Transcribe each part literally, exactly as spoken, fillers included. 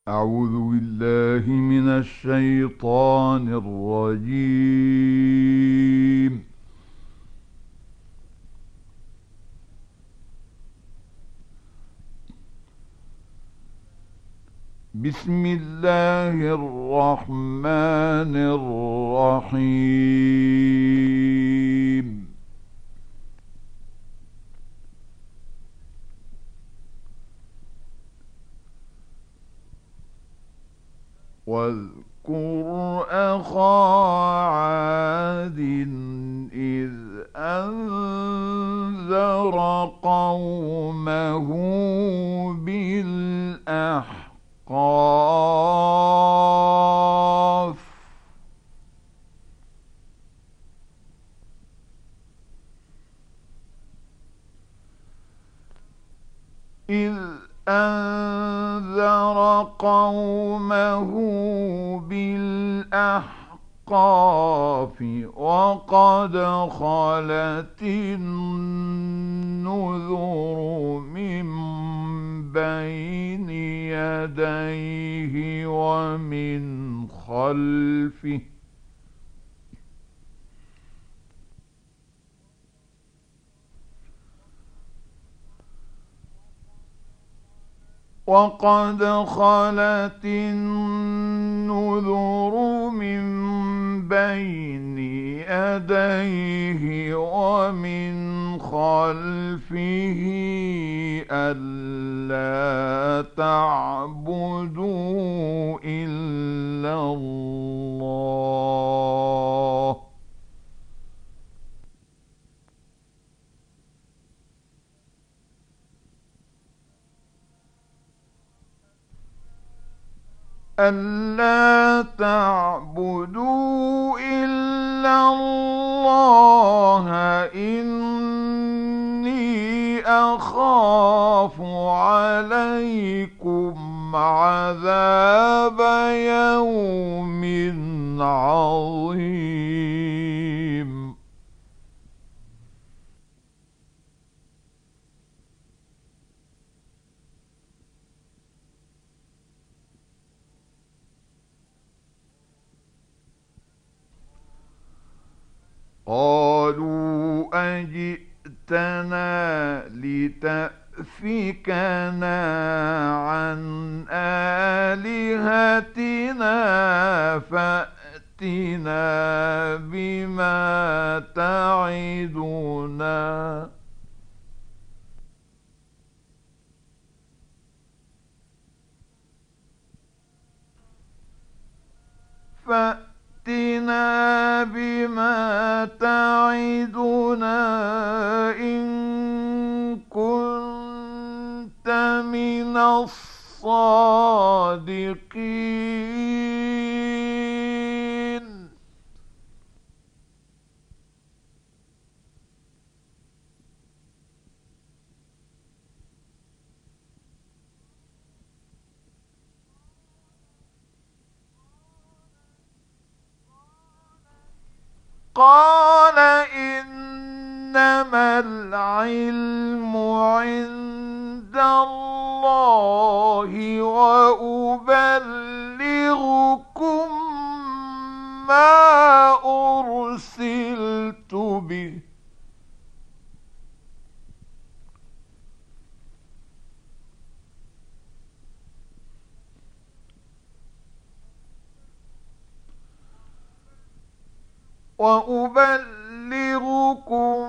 أعوذ بالله من الشيطان الرجيم. بسم الله الرحمن الرحيم. واذكر أخا عاد إذ أنذر قومه بالأحقاف إذ أنذر قومه بالأحقاف وقد خلت النذر من بين يديه ومن خلفه وقد خلت النذر من بين يديه ومن خلفه ألا تعبدوا إلا الله ألا تعبدوا إلا الله إني أخاف عليكم عذاب يوم عظيم. قالوا أجئتنا لتأفكنا عن آلهتنا فأتنا بما تعدنا فأتنا بما تعدنا إن كنت من الصادقين. قال إنما العلم عند الله وأبلغكم ما أرسلت به وأبلغكم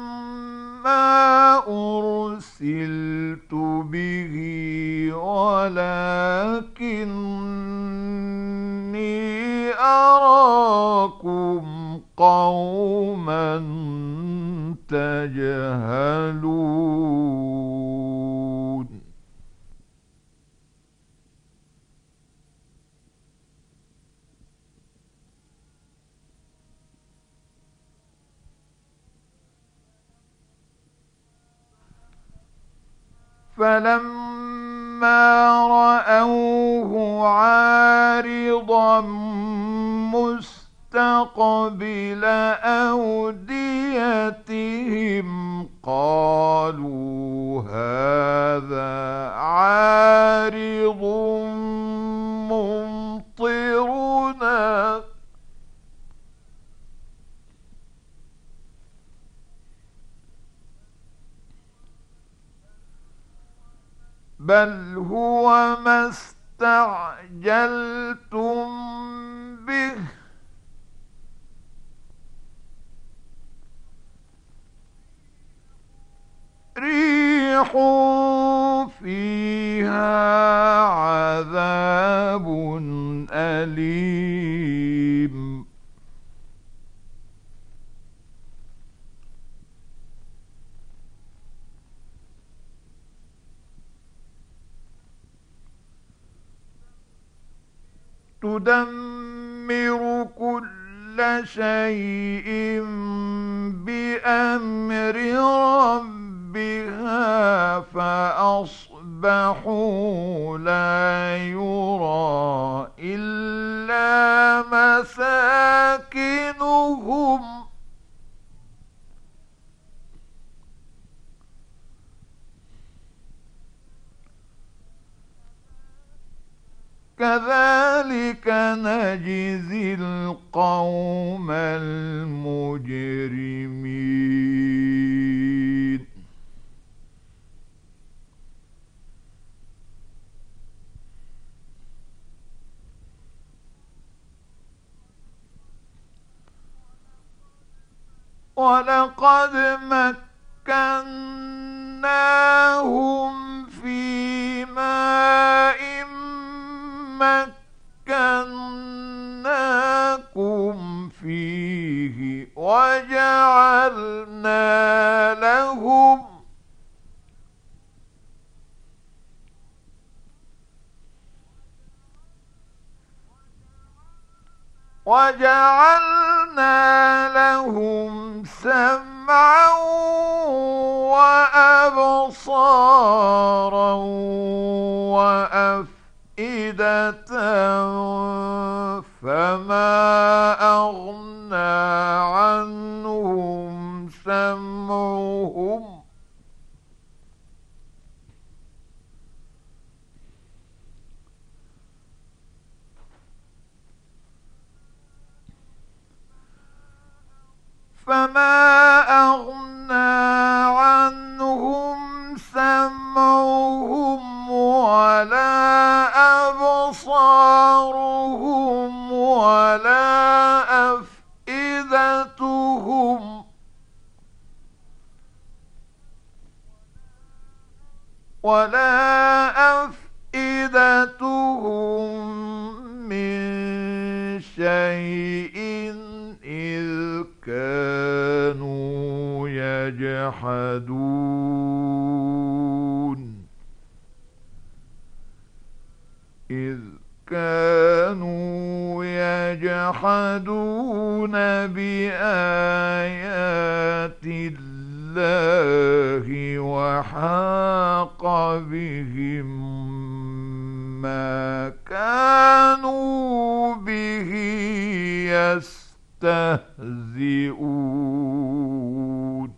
ما أرسلت به ولكني أراكم قوما تجهلون. فلما رأوه عارضا مستقبل أوديتهم قالوا هذا عارض بل هو ما استعجلتم به ريح فيها عذاب أليم تدمر كل شيء بأمر ربها فأصبحوا لا يرى إلا مساكنهم كذلك نجزي القوم المجرمين ولقد مكناهم في ماء مكناكم فيه وجعلنا لهم وجعلنا لهم سمعا وأبصارا وأفئدة فما أغنى عنهم سمعهم فما أغنى عنهم سمعهم ولا أبصارهم ولا أفئدتهم ولا أفئدتهم من شيء إذ كانوا يجحدون إذ كانوا يجحدون بآيات الله وحاق بهم ما كانوا به يستهزئون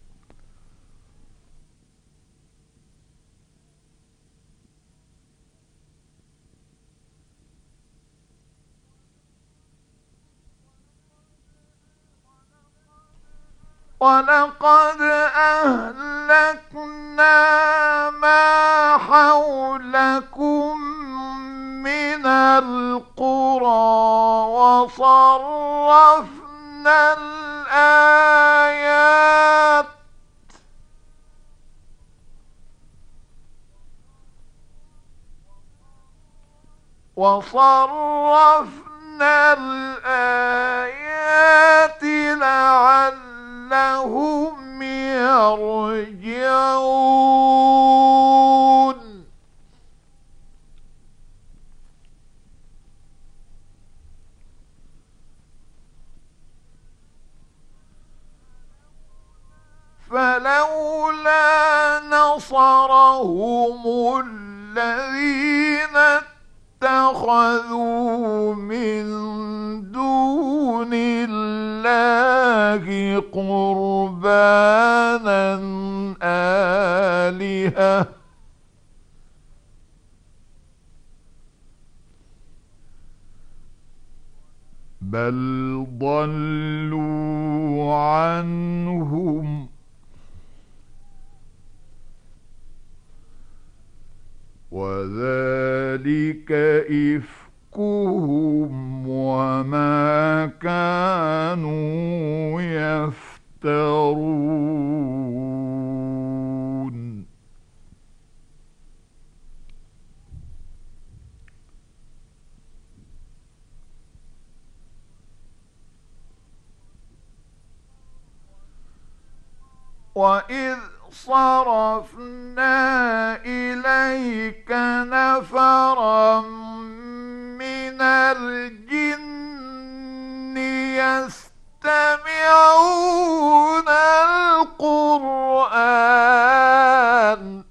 ولقد أهلكنا ما حولكم من القرى وصرفنا الآيات وصرفنا الآيات لعلهم يرجعون فلولا نصرهم الذين اتخذوا من دون الله قربانا آلهة بل ضلوا عنهم وذلك إفكهم وما كانوا يفترون. وإذ صرفنا إليك نفرا من الجن يستمعون القرآن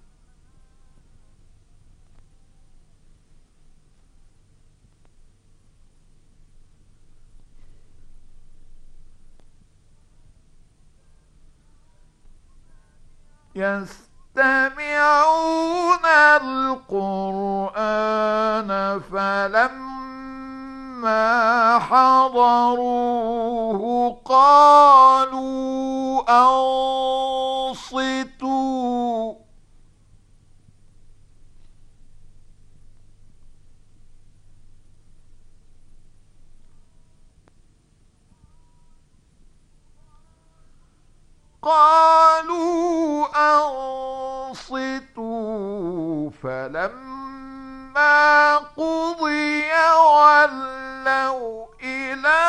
يستمعون القرآن فلما حضروه قالوا أنصتوا قالوا أنصتوا فلما قضي ولوا إلى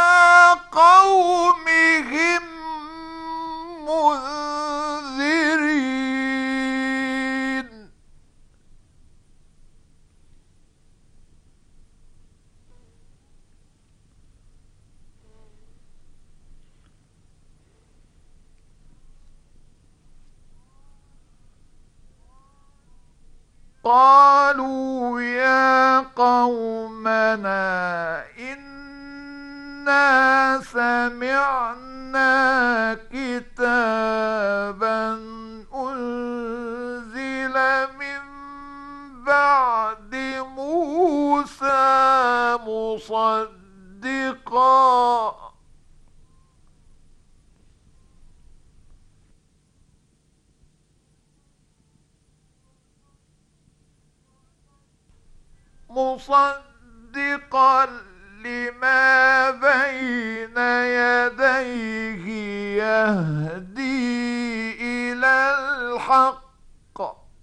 قومهم منذرين. قالوا يا قومنا إنا سمعنا كتابا أنزل من بعد موسى مصدقا مصدقا لما بين يديه يهدي إلى الحق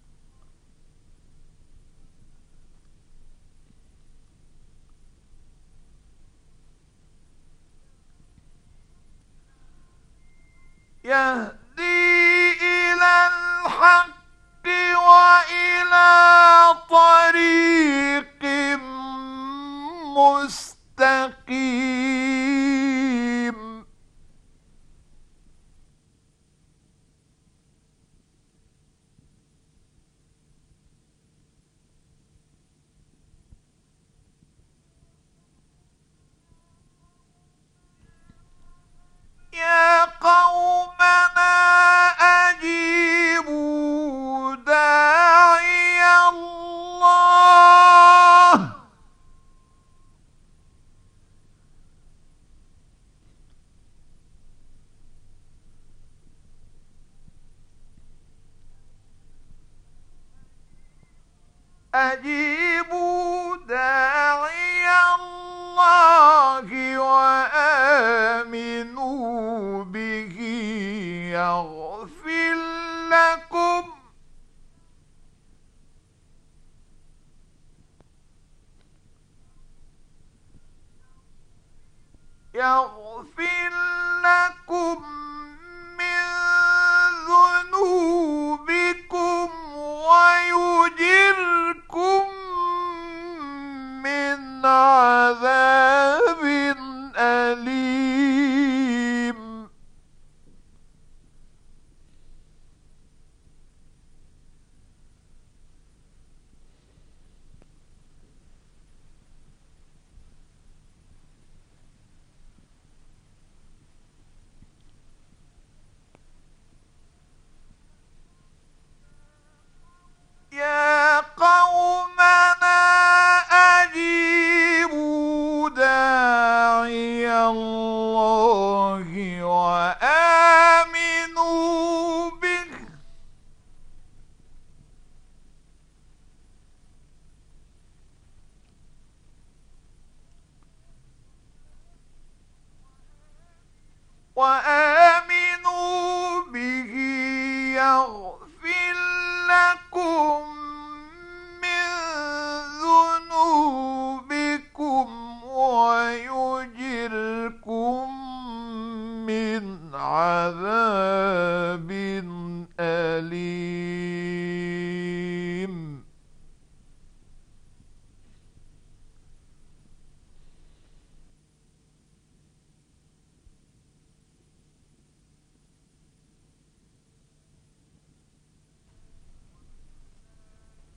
يهدي إلى الحق وإلى طريق مستقيم. يا قومنا أجيبوا داعي الله أجيبوا داعي الله وآمنوا به يغفر لكم يغفر لكم من ذنوبكم ويجركم من عذاب أليم. يا قومنا أجيبوا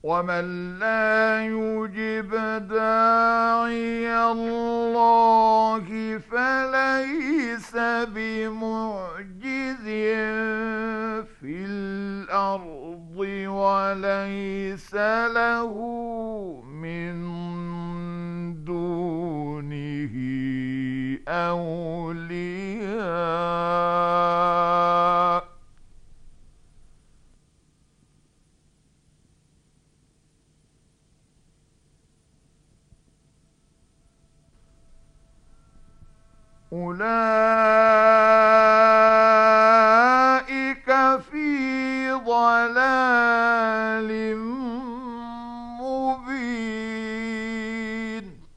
ومن لا يجب داعي الله فليس بمعجز في الأرض وليس له من دونه أولياء. أولئك في ضلال مبين.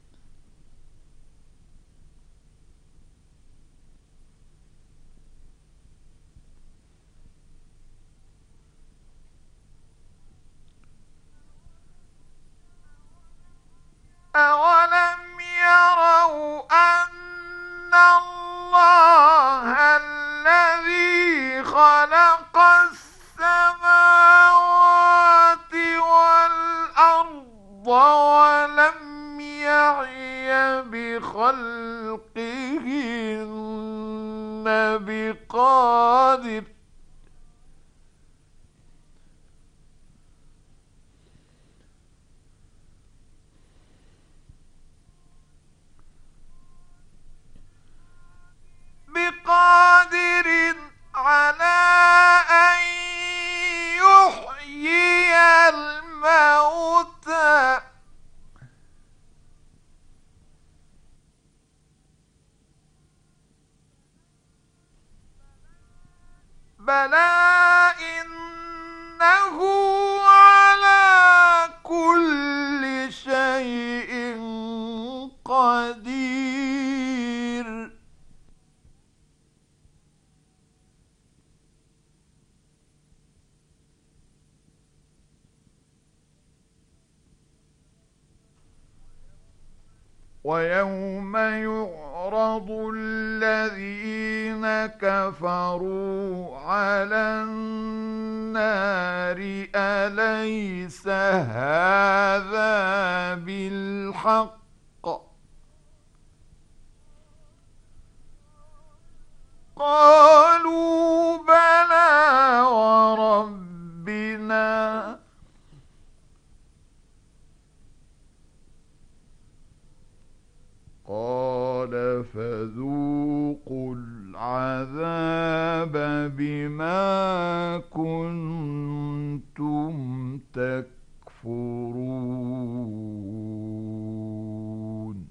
أولم يروا أن الله الذي خلق السماوات والأرض ولم يعي بخلقهن بقادر بقادر على أن يحيي الموتى بلى إنه على كل شيء قدير. ويوم يعرض الذين كفروا على النار أليس هذا بالحق قالوا بلى وربنا قال فذوقوا العذاب بما كنتم تكفرون.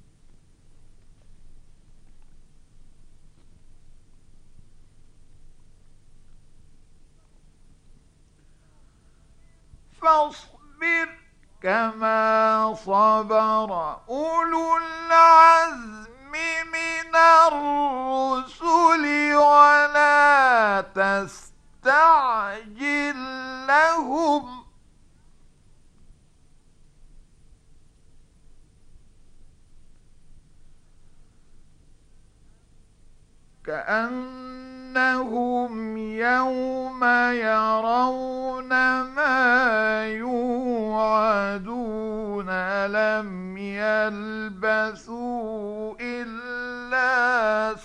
فاصبر كما صبر أولو العزم من الرسل ولا تستعجل لهم كأنهم يوم يرون ما يوعدون لم يلبثوا إلا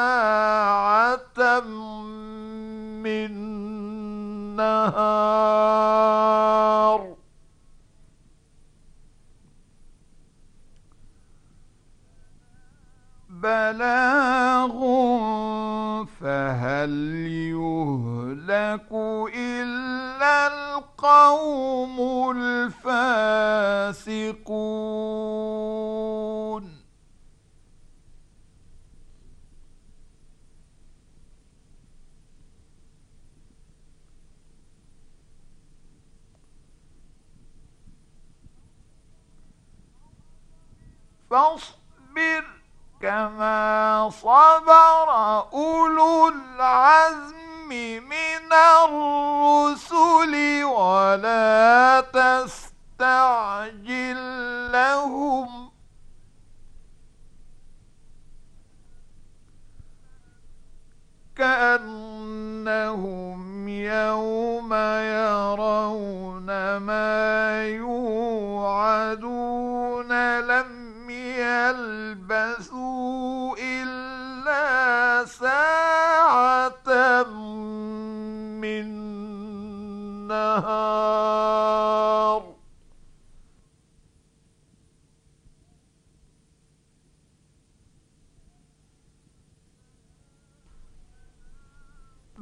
ساعة من نهار بلاغ فهل يهلك إلا القوم الفاسقون. فاصبر كما صبر أولو العزم من الرسل ولا تستعجل لهم كأنهم يوم يرون ما يوعدون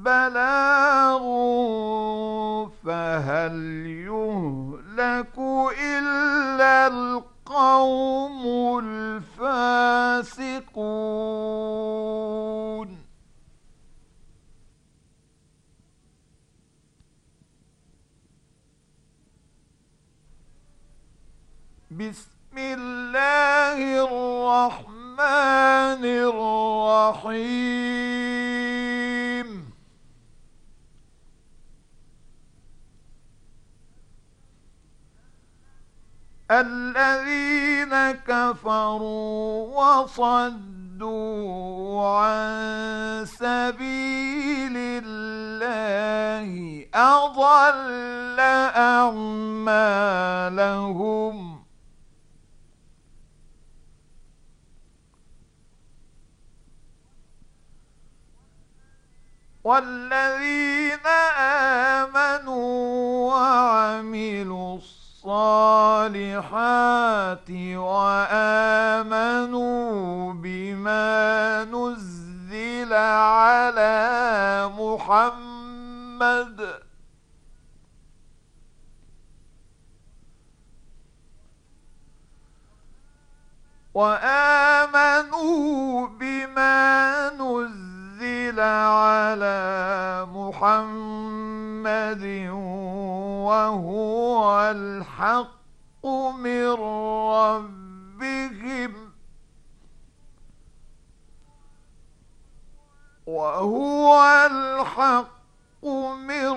بلاغ فهل يهلك إلا القوم الفاسقون. بسم الله الرحمن الرحيم. الذين كفروا وصدوا عن سبيل الله أضل أعمالهم. والذين آمنوا وعملوا الصالحات وآمنوا بما نزل على محمد وآمنوا بما نزل على محمد وهو الحق من ربهم وهو الحق من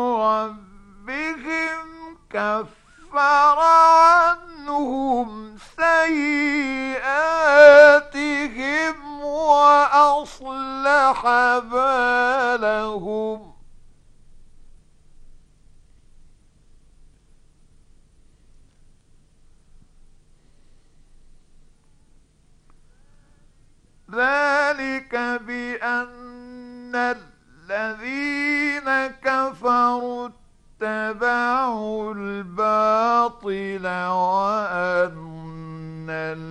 ربهم كفر عنهم سيئاتهم وأصلح بالهم. ذلك بأن الذين كفروا اتبعوا الباطل وأن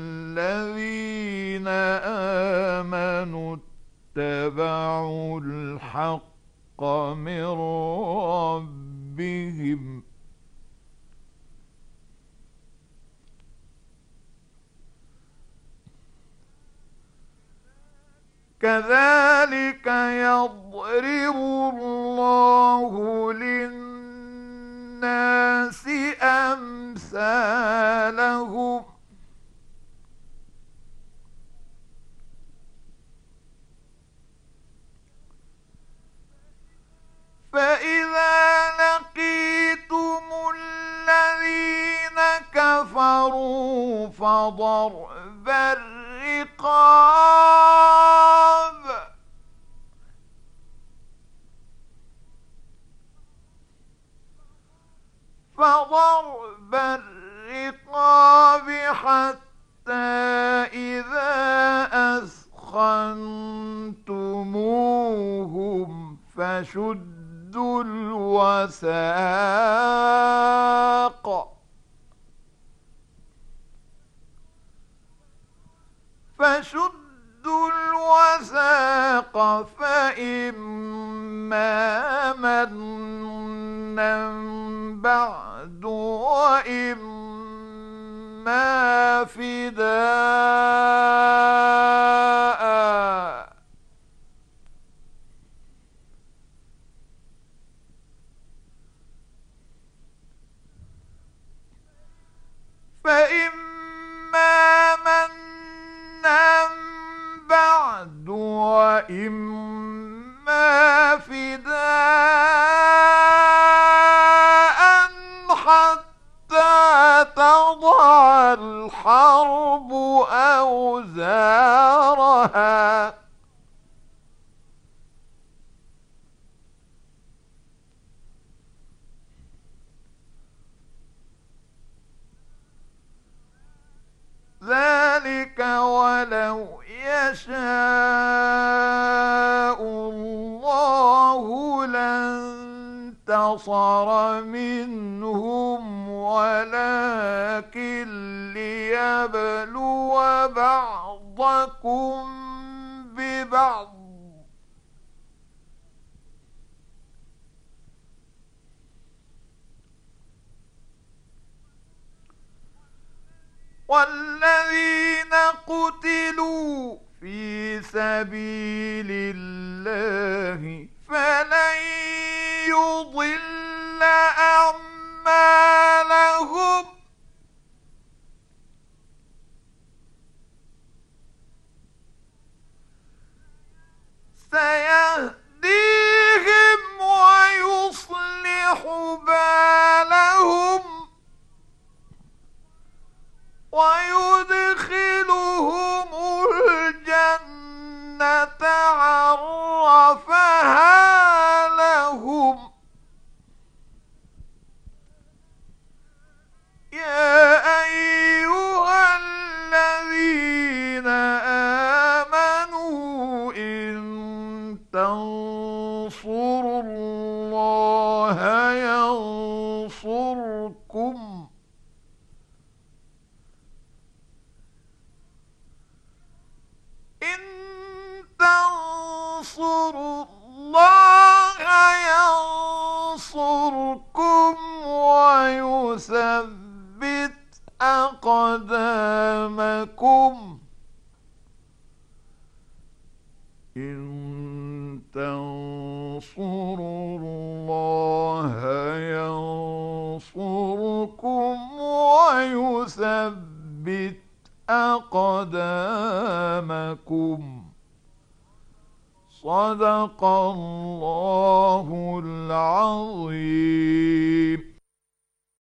الذين آمنوا اتبعوا الحق من ربهم. كذلك يضرب الله للناس أمثالهم فإذا لقيتم الذين كفروا فضرب الرقاب فضرب الرقاب حتى إذا أثخنتموهم فشدوا الوثاق فشدوا الوثاق فإما منا بعد وإما فداء فإما منا بعد وإما فداء حتى تضع الحرب أوزارها ذلك ولو يشاء الله لانتصر منهم ولكن ليبلو بعضكم ببعض والذين قتلوا في سبيل الله فلن يضل أعمالهم سيهديهم ويصلح بالهم ويدخلهم الجنة عرفها لهم. يا أيها الذين آمنوا إن تنصروا الله ينصركم إن تنصروا الله ينصركم ويثبت أقدامكم إن تنصروا الله ينصركم ويثبت أقدامكم. صدق الله العظيم.